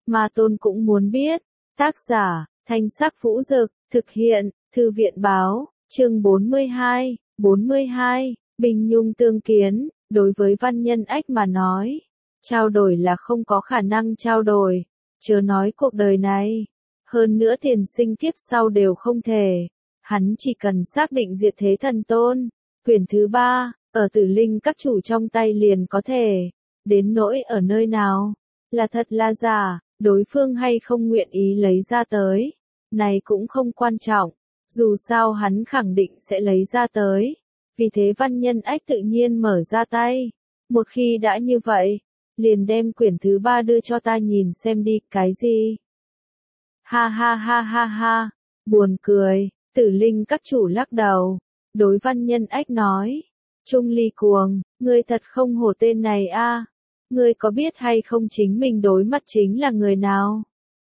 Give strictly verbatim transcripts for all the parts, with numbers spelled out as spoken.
Ma Tôn cũng muốn biết. Tác giả, Thanh Sắc Vũ Dực, thực hiện, Thư viện báo, chương bốn mươi hai, bốn mươi hai, Bình Nhung tương kiến, đối với Văn Nhân Ách mà nói, trao đổi là không có khả năng trao đổi, chớ nói cuộc đời này, hơn nữa tiền sinh kiếp sau đều không thể, hắn chỉ cần xác định diệt thế thần tôn, quyển thứ ba, ở Tử Linh các chủ trong tay liền có thể, đến nỗi ở nơi nào, là thật là giả, đối phương hay không nguyện ý lấy ra tới, này cũng không quan trọng, dù sao hắn khẳng định sẽ lấy ra tới, vì thế Văn Nhân Ách tự nhiên mở ra tay, một khi đã như vậy, liền đem quyển thứ ba đưa cho ta nhìn xem đi, cái gì? Ha ha ha ha ha, buồn cười, Tử Linh các chủ lắc đầu, đối Văn Nhân Ách nói, Trung Ly Cuồng, ngươi thật không hổ tên này a, ngươi có biết hay không chính mình đối mặt chính là người nào?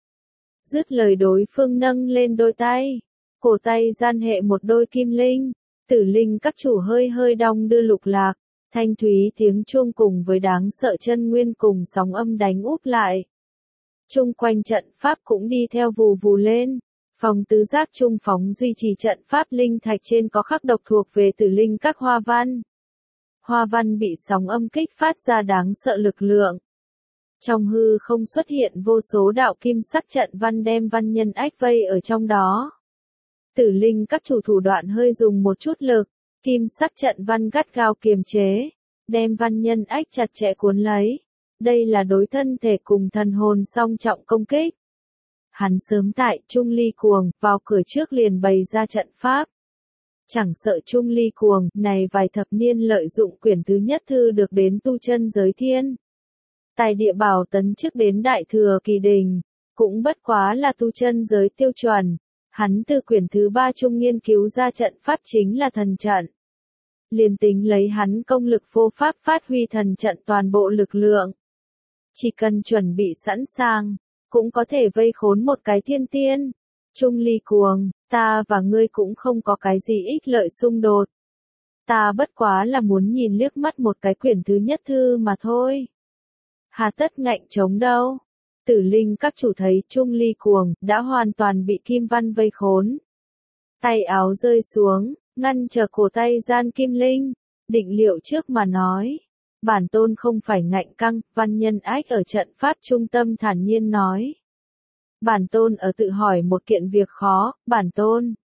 Dứt lời đối phương nâng lên đôi tay, cổ tay gian hệ một đôi kim linh, Tử Linh các chủ hơi hơi đong đưa lục lạc, thanh thúy tiếng chuông cùng với đáng sợ chân nguyên cùng sóng âm đánh úp lại. Chung quanh trận pháp cũng đi theo vù vù lên, phòng tứ giác trung phóng duy trì trận pháp linh thạch trên có khắc độc thuộc về Tử Linh các hoa văn. Hoa văn bị sóng âm kích phát ra đáng sợ lực lượng. Trong hư không xuất hiện vô số đạo kim sắc trận văn đem Văn Nhân Ách vây ở trong đó. Tử Linh các chủ thủ đoạn hơi dùng một chút lực, kim sắc trận văn gắt gao kiềm chế, đem Văn Nhân Ách chặt chẽ cuốn lấy. Đây là đối thân thể cùng thần hồn song trọng công kích. Hắn sớm tại Trung Ly Cuồng, vào cửa trước liền bày ra trận pháp. Chẳng sợ Trung Ly Cuồng, này vài thập niên lợi dụng quyển thứ nhất thư được đến tu chân giới thiên. Tài địa bảo tấn chức đến đại thừa kỳ đình, cũng bất quá là tu chân giới tiêu chuẩn. Hắn từ quyển thứ ba trung nghiên cứu ra trận pháp chính là thần trận. Liền tính lấy hắn công lực vô pháp phát huy thần trận toàn bộ lực lượng. Chỉ cần chuẩn bị sẵn sàng, cũng có thể vây khốn một cái thiên tiên. Trung Ly Cuồng, ta và ngươi cũng không có cái gì ích lợi xung đột. Ta bất quá là muốn nhìn liếc mắt một cái quyển thứ nhất thư mà thôi. Hà tất ngạnh chống đâu. Tử Linh các chủ thấy Trung Ly Cuồng đã hoàn toàn bị kim văn vây khốn. Tay áo rơi xuống, ngăn trở cổ tay gian kim linh, định liệu trước mà nói. Bản tôn không phải ngạnh căng, Văn Nhân Ách ở trận pháp trung tâm thản nhiên nói. Bản tôn ở tự hỏi một kiện việc khó, bản tôn.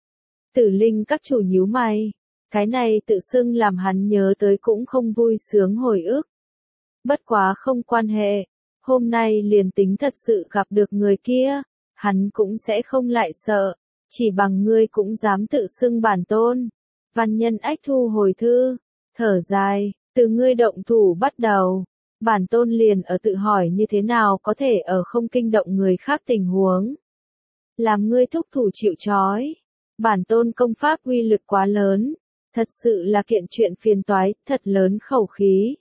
Tử Linh các chủ nhíu mày, cái này tự xưng làm hắn nhớ tới cũng không vui sướng hồi ức. Bất quá không quan hệ, hôm nay liền tính thật sự gặp được người kia, hắn cũng sẽ không lại sợ, chỉ bằng ngươi cũng dám tự xưng bản tôn. Văn Nhân Ách thu hồi thư, thở dài, từ ngươi động thủ bắt đầu, bản tôn liền ở tự hỏi như thế nào có thể ở không kinh động người khác tình huống. Làm ngươi thúc thủ chịu trói, bản tôn công pháp uy lực quá lớn, thật sự là kiện chuyện phiền toái, thật lớn khẩu khí.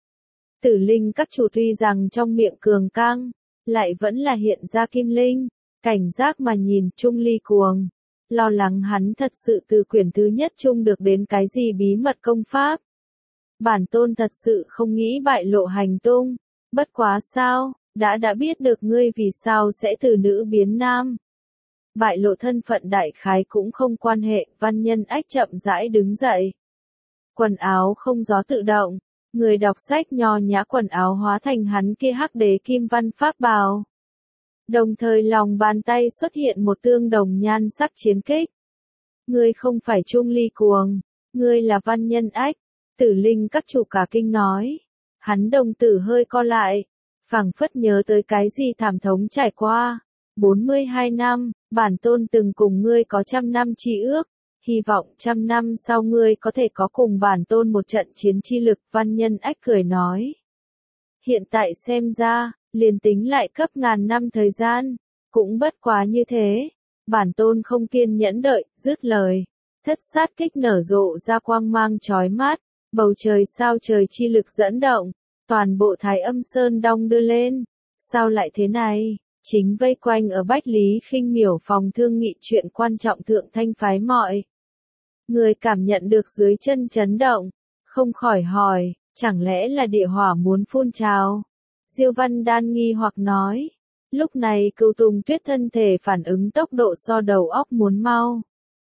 Tử Linh các chủ tuy rằng trong miệng cường căng, lại vẫn là hiện ra kim linh, cảnh giác mà nhìn Trung Ly Cuồng, lo lắng hắn thật sự từ quyển thứ nhất chung được đến cái gì bí mật công pháp. Bản tôn thật sự không nghĩ bại lộ hành tung, bất quá sao, đã đã biết được ngươi vì sao sẽ từ nữ biến nam. Bại lộ thân phận đại khái cũng không quan hệ, Văn Nhân Ách chậm rãi đứng dậy. Quần áo không gió tự động, người đọc sách nho nhã quần áo hóa thành hắn kia hắc đế kim văn pháp bào. Đồng thời lòng bàn tay xuất hiện một tương đồng nhan sắc chiến kích. Ngươi không phải Trung Ly Cuồng, ngươi là Văn Nhân Ách. Tử Linh các chủ cả kinh nói, hắn đồng tử hơi co lại, phảng phất nhớ tới cái gì thảm thống trải qua. bốn mươi hai năm, bản tôn từng cùng ngươi có trăm năm chi ước, hy vọng trăm năm sau ngươi có thể có cùng bản tôn một trận chiến chi lực. Văn Nhân Ách cười nói, hiện tại xem ra, liền tính lại cấp ngàn năm thời gian, cũng bất quá như thế, bản tôn không kiên nhẫn đợi, dứt lời, thất sát kích nở rộ ra quang mang chói mắt. Bầu trời sao trời chi lực dẫn động, toàn bộ Thái Âm Sơn đong đưa lên, sao lại thế này, chính vây quanh ở Bách Lý Khinh Miểu phòng thương nghị chuyện quan trọng thượng thanh phái mọi. Người cảm nhận được dưới chân chấn động, không khỏi hỏi, chẳng lẽ là địa hỏa muốn phun trào? Diêu Văn Đan nghi hoặc nói, Lúc này Cửu Tùng Tuyết thân thể phản ứng tốc độ so đầu óc muốn mau.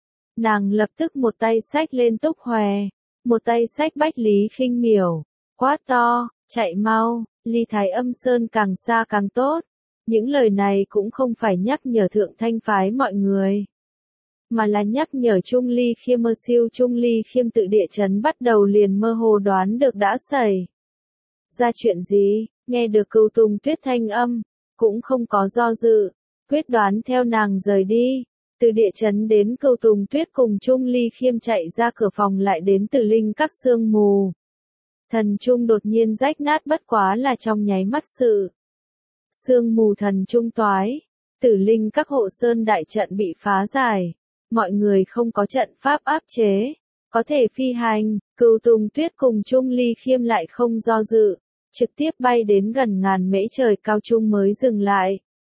Nàng lập tức một tay xách lên Túc Hòe, một tay xách Bách Lý Khinh Miểu, quát to, chạy mau, ly Thái Âm Sơn càng xa càng tốt. Những lời này cũng không phải nhắc nhở Thượng Thanh phái mọi người, mà là nhắc nhở Trung Ly Khiêm. Mơ siêu Trung Ly Khiêm tự địa chấn bắt đầu liền mơ hồ đoán được đã xảy ra chuyện gì, nghe được Cửu Tùng Tuyết thanh âm, cũng không có do dự, quyết đoán theo nàng rời đi. Từ địa chấn đến Cửu Tùng Tuyết cùng Trung Ly Khiêm chạy ra cửa phòng lại đến Tử Linh các sương mù. Thần trung đột nhiên rách nát bất quá là trong nháy mắt sự. Sương mù thần trung toái, Tử Linh các hộ sơn đại trận bị phá giải, mọi người không có trận pháp áp chế, có thể phi hành. Cửu Tùng Tuyết cùng Trung Ly Khiêm lại không do dự, trực tiếp bay đến gần ngàn mễ trời cao trung mới dừng lại.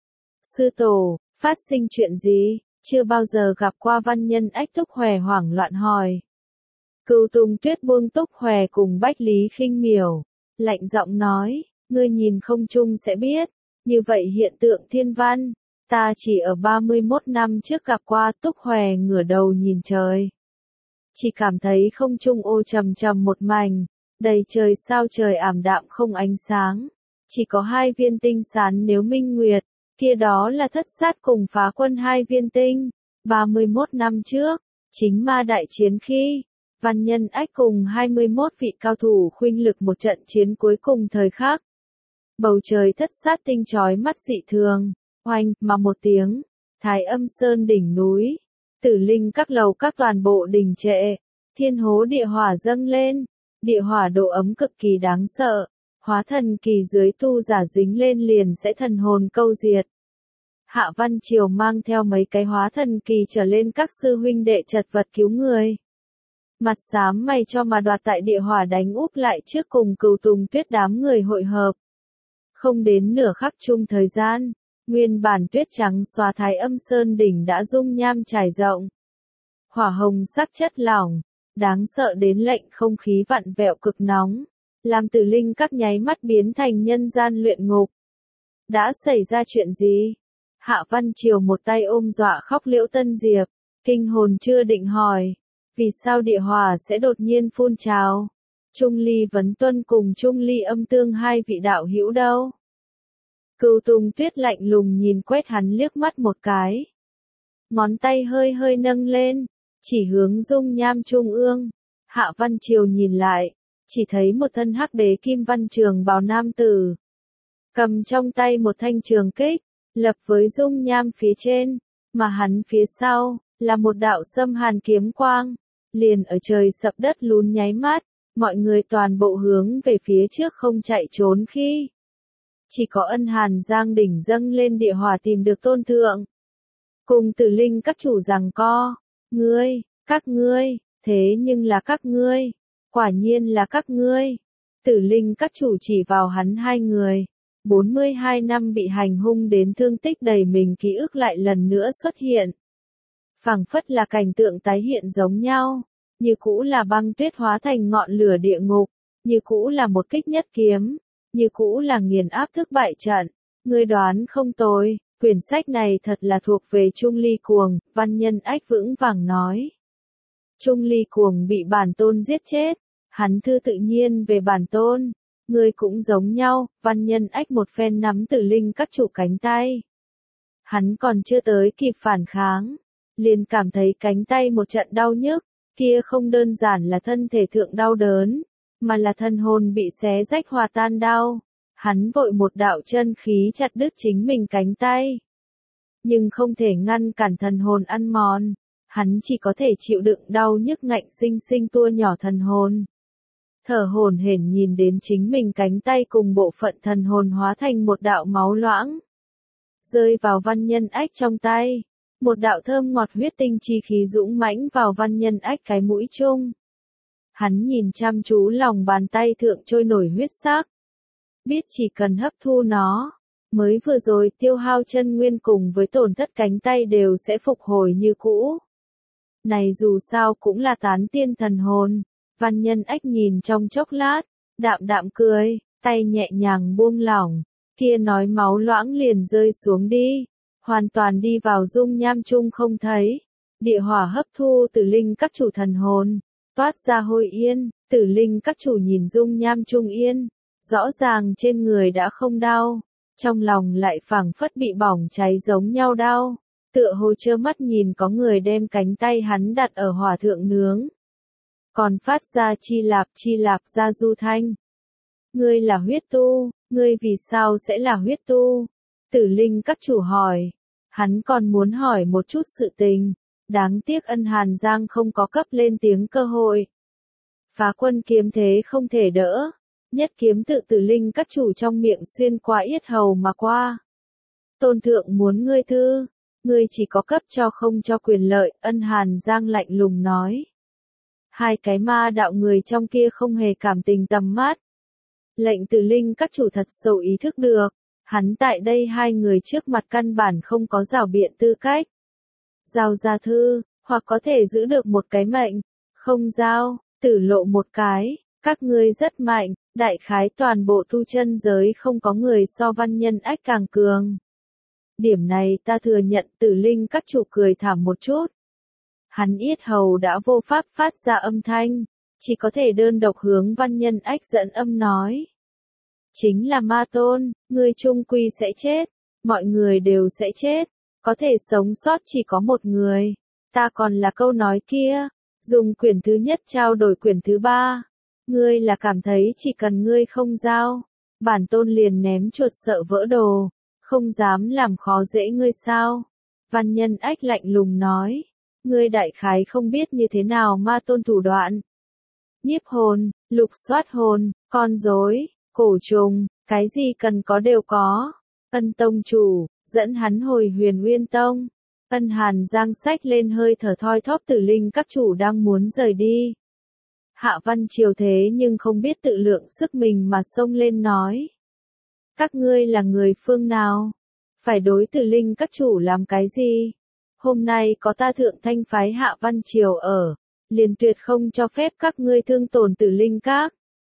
Sư tổ, phát sinh chuyện gì? Chưa bao giờ gặp qua văn nhân ách Túc Hòe hoảng loạn hỏi. Cửu Tùng Tuyết buông Túc Hòe cùng Bách Lý Khinh Miểu, lạnh giọng nói, ngươi nhìn không chung sẽ biết, như vậy hiện tượng thiên văn, ta chỉ ở ba mươi mốt năm trước gặp qua. Túc Hòe ngửa đầu nhìn trời, chỉ cảm thấy không trung ô trầm trầm một mảnh, đầy trời sao trời ảm đạm không ánh sáng, chỉ có hai viên tinh sáng nếu minh nguyệt. Kia đó là Thất Sát cùng Phá Quân hai viên tinh. ba mươi mốt năm trước, chính ma đại chiến khi, văn nhân ách cùng hai mươi mốt vị cao thủ khuynh lực một trận chiến cuối cùng thời khắc. Bầu trời Thất Sát tinh chói mắt dị thường, oanh mà một tiếng, Thái Âm Sơn đỉnh núi, Tử Linh các lầu các toàn bộ đình trệ, thiên hố địa hỏa dâng lên, địa hỏa độ ấm cực kỳ đáng sợ. Hóa thần kỳ dưới tu giả dính lên liền sẽ thần hồn câu diệt. Hạ Văn Triều mang theo mấy cái hóa thần kỳ trở lên các sư huynh đệ chật vật cứu người. Mặt xám mày cho mà đoạt tại địa hỏa đánh úp lại trước cùng Cửu Tùng Tuyết đám người hội hợp. Không đến nửa khắc chung thời gian, nguyên bản tuyết trắng xóa Thái Âm Sơn đỉnh đã dung nham trải rộng. Hỏa hồng sắc chất lỏng, đáng sợ đến lệnh không khí vặn vẹo cực nóng. Làm Tử Linh các nháy mắt biến thành nhân gian luyện ngục. Đã xảy ra chuyện gì? Hạ Văn Triều một tay ôm dọa khóc Liễu Tân Diệp, kinh hồn chưa định hỏi, vì sao địa hỏa sẽ đột nhiên phun trào? Trung Ly Vấn Tuân cùng Trung Ly Âm Tương hai vị đạo hữu đâu? Cửu Tùng Tuyết lạnh lùng nhìn quét hắn liếc mắt một cái. Ngón tay hơi hơi nâng lên, chỉ hướng dung nham trung ương. Hạ Văn Triều nhìn lại, chỉ thấy một thân hắc đế kim văn trường bào nam tử, cầm trong tay một thanh trường kích, lập với dung nham phía trên, mà hắn phía sau, là một đạo xâm hàn kiếm quang, liền ở trời sập đất lún nháy mắt, mọi người toàn bộ hướng về phía trước không chạy trốn khi. Chỉ có Ân Hàn Giang đỉnh dâng lên địa hỏa tìm được tôn thượng. Cùng Tử Linh các chủ rằng co, ngươi, các ngươi, thế nhưng là các ngươi. Quả nhiên là các ngươi. Tử Linh các chủ chỉ vào hắn hai người. bốn mươi hai năm bị hành hung đến thương tích đầy mình ký ức lại lần nữa xuất hiện. Phảng phất là cảnh tượng tái hiện giống nhau. Như cũ là băng tuyết hóa thành ngọn lửa địa ngục. Như cũ là một kích nhất kiếm. Như cũ là nghiền áp thức bại trận. Ngươi đoán không tồi. Quyển sách này thật là thuộc về Trung Ly Cuồng. Văn nhân ách vững vàng nói. Trung Ly Cuồng bị bản tôn giết chết. Hắn thư tự nhiên về bản tôn. Ngươi cũng giống nhau, văn nhân ách một phen nắm Tử Linh các chủ cánh tay. Hắn còn chưa tới kịp phản kháng. Liền cảm thấy cánh tay một trận đau nhức. Kia không đơn giản là thân thể thượng đau đớn. Mà là thân hồn bị xé rách hòa tan đau. Hắn vội một đạo chân khí chặt đứt chính mình cánh tay. Nhưng không thể ngăn cản thần hồn ăn mòn. Hắn chỉ có thể chịu đựng đau nhức ngạnh sinh sinh tua nhỏ thần hồn. Thở hổn hển nhìn đến chính mình cánh tay cùng bộ phận thần hồn hóa thành một đạo máu loãng. Rơi vào văn nhân ách trong tay. Một đạo thơm ngọt huyết tinh chi khí dũng mãnh vào văn nhân ách cái mũi chung. Hắn nhìn chăm chú lòng bàn tay thượng trôi nổi huyết sắc. Biết chỉ cần hấp thu nó. Mới vừa rồi tiêu hao chân nguyên cùng với tổn thất cánh tay đều sẽ phục hồi như cũ. Này dù sao cũng là tán tiên thần hồn. Văn nhân ách nhìn trong chốc lát, đạm đạm cười, tay nhẹ nhàng buông lỏng, kia nói máu loãng liền rơi xuống đi, hoàn toàn đi vào dung nham chung không thấy. Địa hỏa hấp thu Tử Linh các chủ thần hồn, toát ra hôi yên, Tử Linh các chủ nhìn dung nham chung yên, rõ ràng trên người đã không đau, trong lòng lại phảng phất bị bỏng cháy giống nhau đau, tựa hồ trơ mắt nhìn có người đem cánh tay hắn đặt ở hỏa thượng nướng. Còn phát ra chi lạp chi lạp ra du thanh. Ngươi là huyết tu, ngươi vì sao sẽ là huyết tu? Tử Linh các chủ hỏi. Hắn còn muốn hỏi một chút sự tình, đáng tiếc Ân Hàn Giang không có cấp lên tiếng cơ hội. Phá quân kiếm thế không thể đỡ, nhất kiếm tự Tử Linh các chủ trong miệng xuyên qua yết hầu mà qua. Tôn thượng muốn ngươi thư, ngươi chỉ có cấp cho không cho quyền lợi, Ân Hàn Giang lạnh lùng nói. Hai cái ma đạo người trong kia không hề cảm tình tầm mắt. Lệnh Tử Linh các chủ thật sâu ý thức được, hắn tại đây hai người trước mặt căn bản không có rào biện tư cách. Giao ra thư, hoặc có thể giữ được một cái mệnh, không giao, tử lộ một cái, các ngươi rất mạnh, đại khái toàn bộ tu chân giới không có người so Văn Nhân Ách càng cường. Điểm này ta thừa nhận. Tử Linh các chủ cười thảm một chút. Hắn yết hầu đã vô pháp phát ra âm thanh, chỉ có thể đơn độc hướng Văn Nhân Ách dẫn âm nói. Chính là ma tôn, ngươi chung quy sẽ chết, mọi người đều sẽ chết, có thể sống sót chỉ có một người. Ta còn là câu nói kia, dùng quyển thứ nhất trao đổi quyển thứ ba. Ngươi là cảm thấy chỉ cần ngươi không giao, bản tôn liền ném chuột sợ vỡ đồ, không dám làm khó dễ ngươi sao? Văn Nhân Ách lạnh lùng nói. Ngươi đại khái không biết như thế nào ma tôn thủ đoạn. Nhiếp hồn, lục soát hồn, con rối, cổ trùng, cái gì cần có đều có. Ân tông chủ, dẫn hắn hồi Huyền Uyên Tông. Ân Hàn Giang xách lên hơi thở thoi thóp. Tử Linh các chủ đang muốn rời đi. Hạ Văn Triều thế nhưng không biết tự lượng sức mình mà xông lên nói. Các ngươi là người phương nào? Phải đối Tử Linh các chủ làm cái gì? Hôm nay có ta Thượng Thanh phái Hạ Văn Triều ở, liền tuyệt không cho phép các ngươi thương tổn Tử Linh các.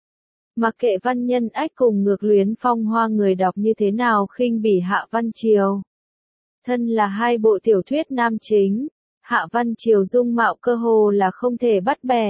Mặc kệ Văn Nhân Ách cùng Ngược Luyến Phong Hoa người đọc như thế nào khinh bỉ Hạ Văn Triều. Thân là hai bộ tiểu thuyết nam chính, Hạ Văn Triều dung mạo cơ hồ là không thể bắt bẻ.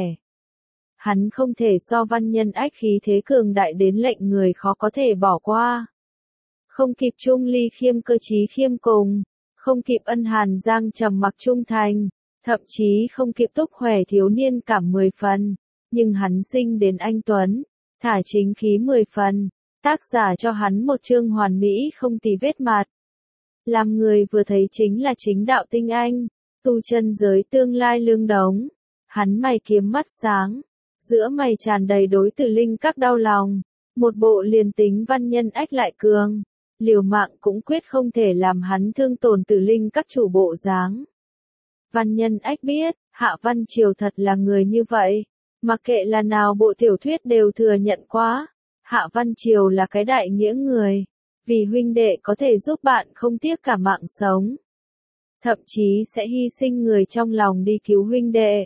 Hắn không thể so Văn Nhân Ách khí thế cường đại đến lệnh người khó có thể bỏ qua. Không kịp Trung Ly khiêm cơ trí khiêm cùng. Không kịp Ân Hàn Giang trầm mặc trung thành, thậm chí không kịp Túc Khỏe thiếu niên cảm mười phần, nhưng hắn sinh đến anh tuấn, thả chính khí mười phần, tác giả cho hắn một chương hoàn mỹ không tì vết mặt. Làm người vừa thấy chính là chính đạo tinh anh, tu chân giới tương lai lương đống, hắn mày kiếm mắt sáng, giữa mày tràn đầy đối Tử Linh các đau lòng, một bộ liền tính Văn Nhân Ách lại cường. Liều mạng cũng quyết không thể làm hắn thương tổn Tử Linh các chủ bộ dáng. Văn Nhân Ách biết, Hạ Văn Triều thật là người như vậy. Mặc kệ là nào bộ tiểu thuyết đều thừa nhận quá. Hạ Văn Triều là cái đại nghĩa người. Vì huynh đệ có thể giúp bạn không tiếc cả mạng sống. Thậm chí sẽ hy sinh người trong lòng đi cứu huynh đệ.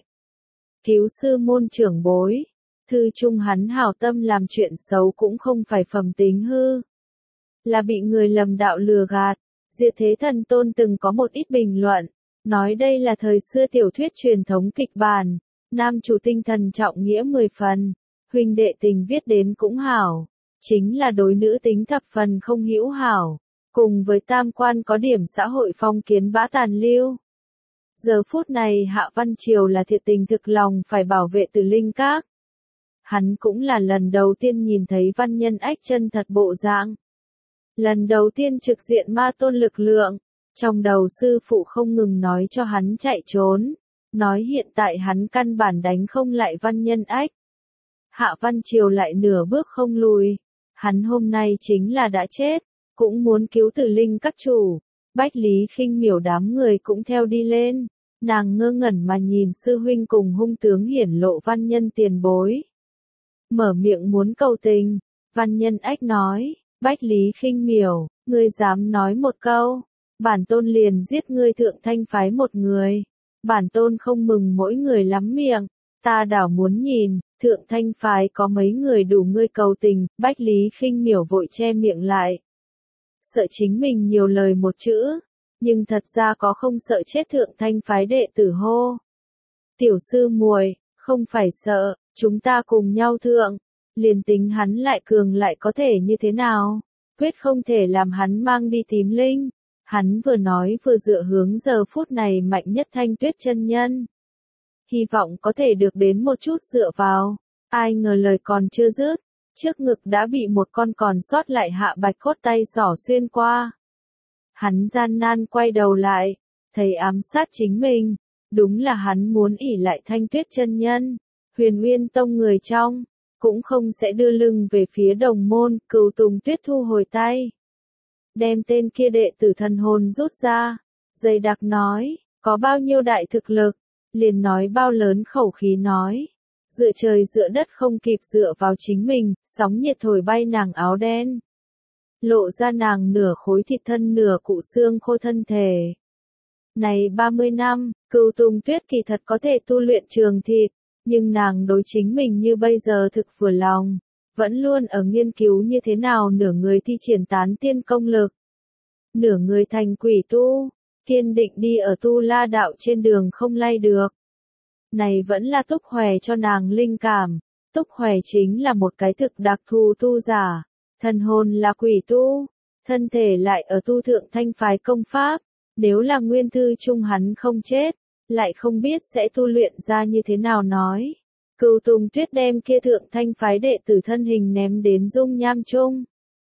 Cứu sư môn trưởng bối. Thư trung hắn hảo tâm làm chuyện xấu cũng không phải phẩm tính hư. Là bị người lầm đạo lừa gạt. Diệt Thế Thần Tôn từng có một ít bình luận, nói đây là thời xưa tiểu thuyết truyền thống kịch bản, nam chủ tinh thần trọng nghĩa mười phần, huynh đệ tình viết đến cũng hảo, chính là đối nữ tính thập phần không hữu hảo, cùng với tam quan có điểm xã hội phong kiến bã tàn lưu. Giờ phút này Hạ Văn Triều là thiệt tình thực lòng phải bảo vệ Tử Linh các. Hắn cũng là lần đầu tiên nhìn thấy Văn Nhân Ách chân thật bộ dạng. Lần đầu tiên trực diện ma tôn lực lượng, trong đầu sư phụ không ngừng nói cho hắn chạy trốn, nói hiện tại hắn căn bản đánh không lại Văn Nhân Ách. Hạ Văn Triều lại nửa bước không lùi, hắn hôm nay chính là đã chết, cũng muốn cứu Tử Linh các chủ. Bách Lý Khinh Miểu đám người cũng theo đi lên, nàng ngơ ngẩn mà nhìn sư huynh cùng hung tướng hiển lộ Văn Nhân tiền bối. Mở miệng muốn cầu tình, Văn Nhân Ách nói. Bách Lý Khinh Miểu, ngươi dám nói một câu, bản tôn liền giết ngươi Thượng Thanh phái một người. Bản tôn không mừng mỗi người lắm miệng, ta đảo muốn nhìn, Thượng Thanh phái có mấy người đủ ngươi cầu tình. Bách Lý Khinh Miểu vội che miệng lại. sợ chính mình nhiều lời một chữ, nhưng thật ra có không sợ chết thượng thanh phái đệ tử hô. Tiểu sư muội, không phải sợ, chúng ta cùng nhau thượng, liền tính hắn lại cường lại có thể như thế nào, quyết không thể làm hắn mang đi tím linh. Hắn vừa nói vừa dựa hướng giờ phút này mạnh nhất Thanh Tuyết chân nhân. Hy vọng có thể được đến một chút dựa vào, ai ngờ lời còn chưa dứt, trước ngực đã bị một con còn sót lại hạ bạch cốt tay xỏ xuyên qua. Hắn gian nan quay đầu lại, thấy ám sát chính mình, đúng là hắn muốn ỷ lại Thanh Tuyết chân nhân, Huyền Nguyên Tông người trong, cũng không sẽ đưa lưng về phía đồng môn. Cửu Tùng Tuyết thu hồi tay, đem tên kia đệ tử thần hồn rút ra, dày đặc nói, có bao nhiêu đại thực lực, liền nói bao lớn khẩu khí nói, dựa trời dựa đất không kịp dựa vào chính mình, sóng nhiệt thổi bay nàng áo đen, lộ ra nàng nửa khối thịt thân nửa cụ xương khô thân thể. Này ba mươi năm, Cửu Tùng Tuyết kỳ thật có thể tu luyện trường thịt, nhưng nàng đối chính mình như bây giờ thực vừa lòng, vẫn luôn ở nghiên cứu như thế nào nửa người thi triển tán tiên công lực, nửa người thành quỷ tu, kiên định đi ở tu la đạo trên đường không lay được. Này vẫn là Túc Hoè cho nàng linh cảm, Túc Hoè chính là một cái thực đặc thù tu giả, thần hồn là quỷ tu, thân thể lại ở tu thượng thanh phái công pháp, nếu là nguyên thư chung hắn không chết, lại không biết sẽ tu luyện ra như thế nào nói. Cửu Tùng Tuyết đem kia thượng thanh phái đệ tử thân hình ném đến dung nham chung.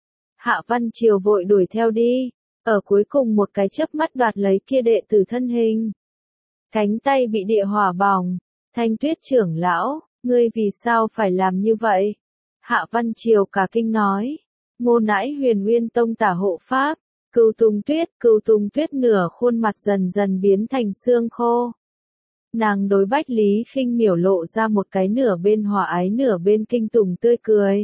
Hạ Văn Triều vội đuổi theo đi, ở cuối cùng một cái chớp mắt đoạt lấy kia đệ tử thân hình. Cánh tay bị địa hỏa bỏng, Thanh Tuyết trưởng lão, ngươi vì sao phải làm như vậy? Hạ Văn Triều cả kinh nói, Ngô nãi Huyền Nguyên Tông tả hộ pháp, Cửu Tùng Tuyết, Cửu Tùng Tuyết nửa khuôn mặt dần dần biến thành xương khô. Nàng đối Bách Lý Khinh miểu lộ ra một cái nửa bên hòa ái nửa bên kinh tủng tươi cười.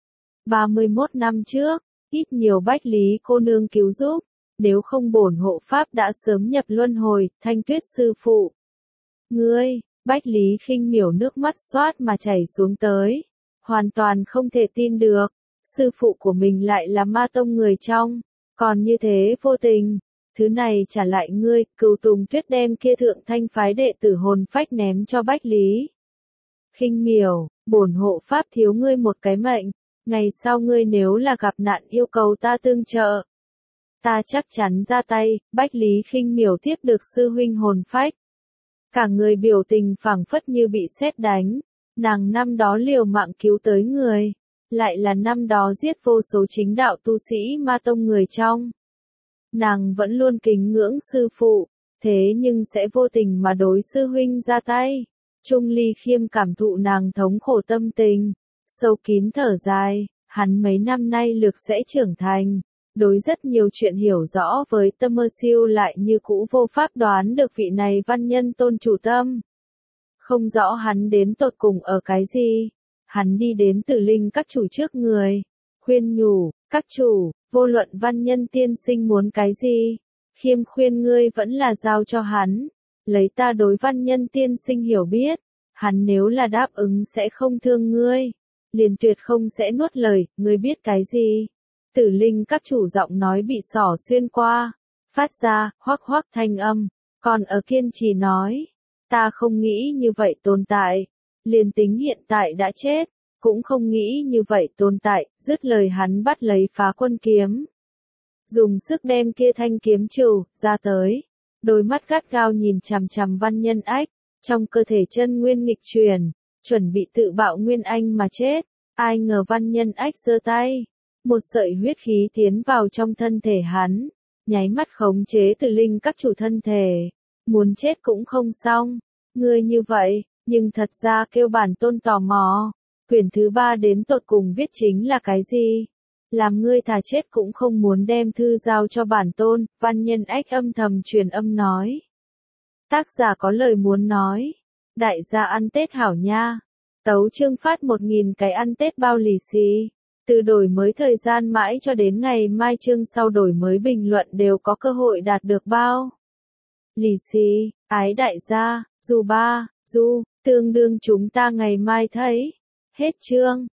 ba mươi mốt năm trước, ít nhiều Bách Lý cô nương cứu giúp, nếu không bổn hộ pháp đã sớm nhập luân hồi. Thanh Tuyết sư phụ. Ngươi, Bách Lý Khinh miểu nước mắt xoát mà chảy xuống tới, hoàn toàn không thể tin được, sư phụ của mình lại là ma tông người trong, còn như thế vô tình. Thứ này trả lại ngươi. Cửu Tùng Tuyết đem kia thượng thanh phái đệ tử hồn phách ném cho Bách Lý Khinh miểu, bổn hộ pháp thiếu ngươi một cái mệnh, ngày sau ngươi nếu là gặp nạn yêu cầu ta tương trợ, ta chắc chắn ra tay. Bách Lý Khinh miểu tiếp được sư huynh hồn phách, cả người biểu tình phảng phất như bị sét đánh, nàng năm đó liều mạng cứu tới người, lại là năm đó giết vô số chính đạo tu sĩ ma tông người trong. Nàng vẫn luôn kính ngưỡng sư phụ, thế nhưng sẽ vô tình mà đối sư huynh ra tay. Trung Ly Khiêm cảm thụ nàng thống khổ tâm tình, sâu kín thở dài, hắn mấy năm nay lực sẽ trưởng thành, đối rất nhiều chuyện hiểu rõ với tâm mơ siêu lại như cũ vô pháp đoán được vị này văn nhân tôn chủ tâm. Không rõ hắn đến tột cùng ở cái gì, hắn đi đến Tử Linh các chủ trước người, khuyên nhủ, các chủ, vô luận văn nhân tiên sinh muốn cái gì, Khiêm khuyên ngươi vẫn là giao cho hắn, lấy ta đối văn nhân tiên sinh hiểu biết, hắn nếu là đáp ứng sẽ không thương ngươi, liền tuyệt không sẽ nuốt lời. Ngươi biết cái gì? Tử Linh các chủ giọng nói bị xỏ xuyên qua, phát ra hoắc hoắc thanh âm, còn ở kiên trì nói, ta không nghĩ như vậy tồn tại, liền tính hiện tại đã chết, cũng không nghĩ như vậy tồn tại. Dứt lời hắn bắt lấy Phá Quân kiếm, dùng sức đem kia thanh kiếm trừ ra tới, đôi mắt gắt gao nhìn chằm chằm Văn Nhân Ách, trong cơ thể chân nguyên nghịch truyền, chuẩn bị tự bạo nguyên anh mà chết. Ai ngờ Văn Nhân Ách giơ tay, một sợi huyết khí tiến vào trong thân thể hắn, nháy mắt khống chế Tử Linh các chủ thân thể, muốn chết cũng không xong. Ngươi như vậy, nhưng thật ra kêu bản tôn tò mò, quyển thứ ba đến tột cùng viết chính là cái gì? Làm ngươi thà chết cũng không muốn đem thư giao cho bản tôn. Văn Nhân Ách âm thầm truyền âm nói. Tác giả có lời muốn nói. Đại gia ăn Tết hảo nha. Tấu chương phát một nghìn cái ăn Tết bao lì xì. Từ đổi mới thời gian mãi cho đến ngày mai chương sau đổi mới bình luận đều có cơ hội đạt được bao lì xì. Ái đại gia, dù ba, du, tương đương chúng ta ngày mai thấy. Hết chương.